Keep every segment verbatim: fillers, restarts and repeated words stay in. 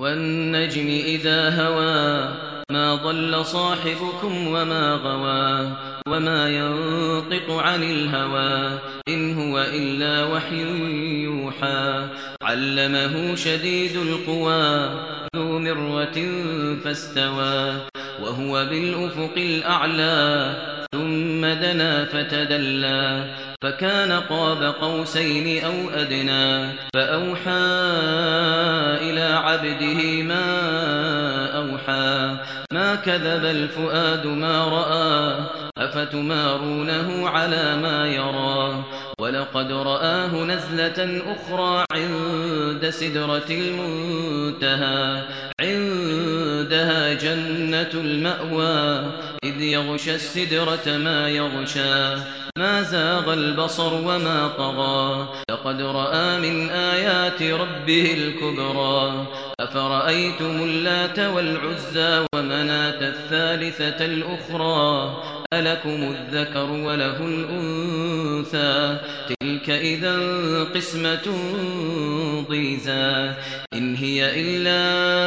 والنجم إذا هوى ما ضل صاحبكم وما غوى وما ينطق عن الهوى إن هو إلا وحي يوحى علمه شديد القوى ذو مرة فاستوى وهو بالأفق الأعلى ثم دنا فتدلى فكان قاب قوسين أو أدنى فأوحى إلى عبده ما أوحى ما كذب الفؤاد ما رأى أفتمارونه على ما يرى ولقد رآه نزلة أخرى عند سدرة المنتهى عندها جنة المأوى إذ يغشى السدرة ما يغشى ما زاغ البصر وما طغى لقد رأى من آيات ربه الكبرى أفرأيتم اللات والعزى ومناة الثالثة الأخرى ألكم الذكر وله الأنثى تلك إذا قسمة ضيزى إن هي إلا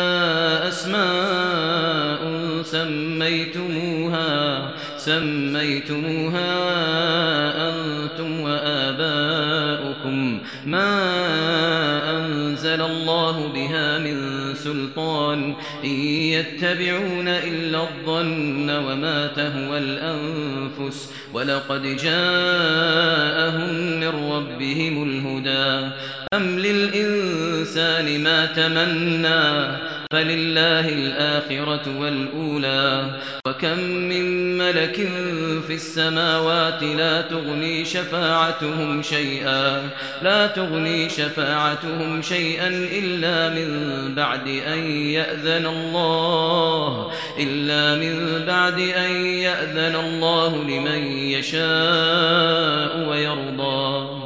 أسماء سميتموها سميتموها أنتم وآباؤكم ما أنزل الله بها من سلطان إن يتبعون إلا الظن وما تهوى الأنفس ولقد جاءهم من ربهم الهدى أم للإنسان ما تمنى فلله الآخرة والأولى وكم من ملك في السماوات لا تغني شفاعتهم شيئا لا تغني شفاعتهم شيئا إلا من بعد أن يأذن الله إلا من بعد أن يأذن الله لمن يشاء ويرضى